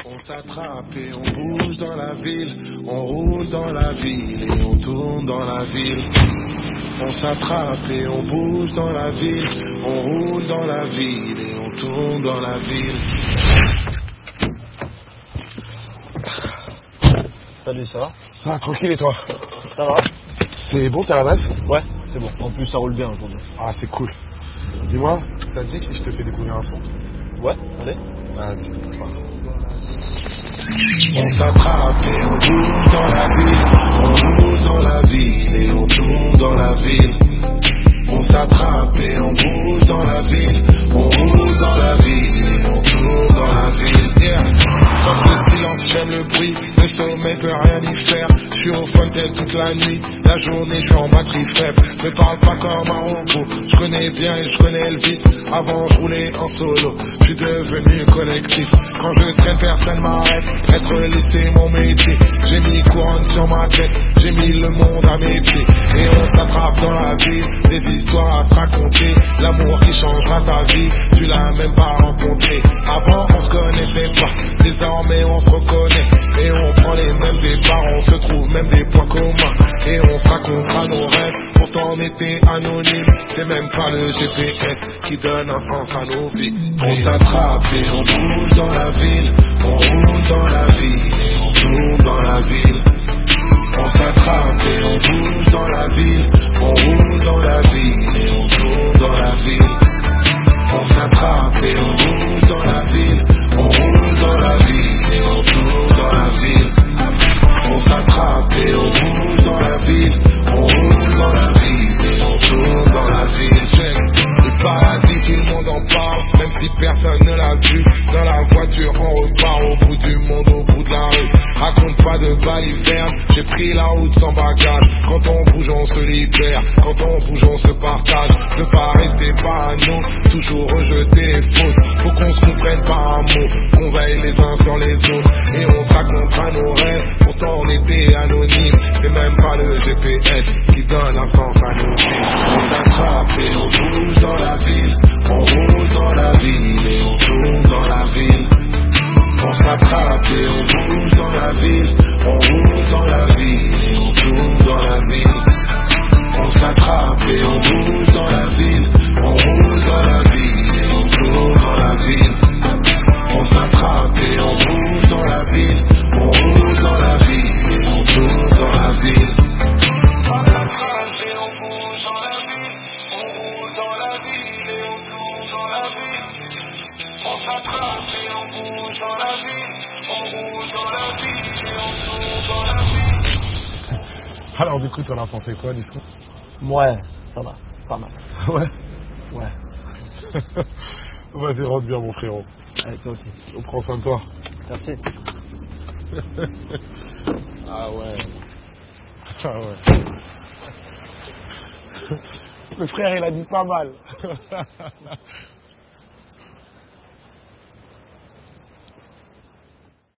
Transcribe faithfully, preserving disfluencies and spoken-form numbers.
On s'attrape et on bouge dans la ville, on roule dans la ville et on tourne dans la ville. On s'attrape et on bouge dans la ville, on roule dans la ville et on tourne dans la ville. Salut, ça va? Ah, tranquille et toi? Ça va? C'est bon, t'as l'adresse? Ouais, c'est bon. En plus, ça roule bien aujourd'hui. Ah, c'est cool. Dis-moi, ça te dit si je te fais découvrir un son? Ouais, allez. Vas-y, c'est parti. On s'attrape et on bouge dans la ville, on roule dans la ville et on tourne dans la ville. On s'attrape et on bouge dans la ville, on roule dans la ville et on tourne dans la ville. Yeah. Comme le silence, j'aime le bruit, le sommeil peut rien y faire. Je suis au fontaine toute la nuit, la journée je suis en batterie faible. Me parle pas comme un robot, je connais bien et je connais le vice. Avant je roulais en solo, je suis devenu collectif. Quand je traîne personne m'arrête, être libre c'est mon métier. J'ai mis couronne sur ma tête, j'ai mis le monde à mes pieds. Et on s'attrape dans la ville, des histoires à se raconter. L'amour qui changera ta vie, tu l'as même pas rencontré. Avant on se connaissait pas, désormais on se reconnaît. Et on prend les mêmes départs, on se trouve même des points communs. Et on se racontera nos rêves, pourtant on était anonyme. C'est même pas le G P S qui donne un sens à nos vies. On s'attrape et on bouge dans la ville, on roule dans la ville et on tourne dans la ville. On s'attrape et on bouge dans la ville, on roule dans la ville et on tourne dans la ville. On s'attrape et on bouge dans la ville, on roule dans la ville et on tourne dans la ville. On s'attrape et on bouge dans la ville, on roule dans la ville et on tourne dans la ville. Check. Le paradis, tout le monde en parle, même si personne ne l'a vu. Dans la voiture, on repart au bout du monde, au bout de la rue. Raconte pas de baliverne, j'ai pris la route sans bagage. Quand on bouge, on se libère, quand on bouge, on se partage. Ne pas rester parano, toujours rejeter les fautes. Faut qu'on se comprenne par un mot, qu'on veille les uns sur les autres. Et on se racontera nos rêves, pourtant on était anonyme. C'est même pas le G P S qui donne un sens à nos vies. On s'attrape et on bouge dans la ville, on roule dans la ville et on tourne dans la ville. On s'attrape et on bouge dans la ville, on roule dans la ville et on tourne dans la ville. On s'attrape et on bouge dans la ville, on roule dans la ville et on tourne dans la ville. On s'attrape et on bouge dans la ville, on roule dans la ville et on tourne dans la ville. On s'attrape et on bouge dans la ville, on roule dans la ville et on tourne dans la ville. On s'attrape et on bouge dans la ville, on roule dans la ville et on tourne dans la ville. Alors du coup, t'en as pensé quoi du son? Ouais, ça va, pas mal. Ouais. Ouais. Vas-y, rentre bien mon frérot. Allez, toi aussi. On prend soin de toi. Merci. Ah ouais. Ah ouais. Le frère, il a dit pas mal.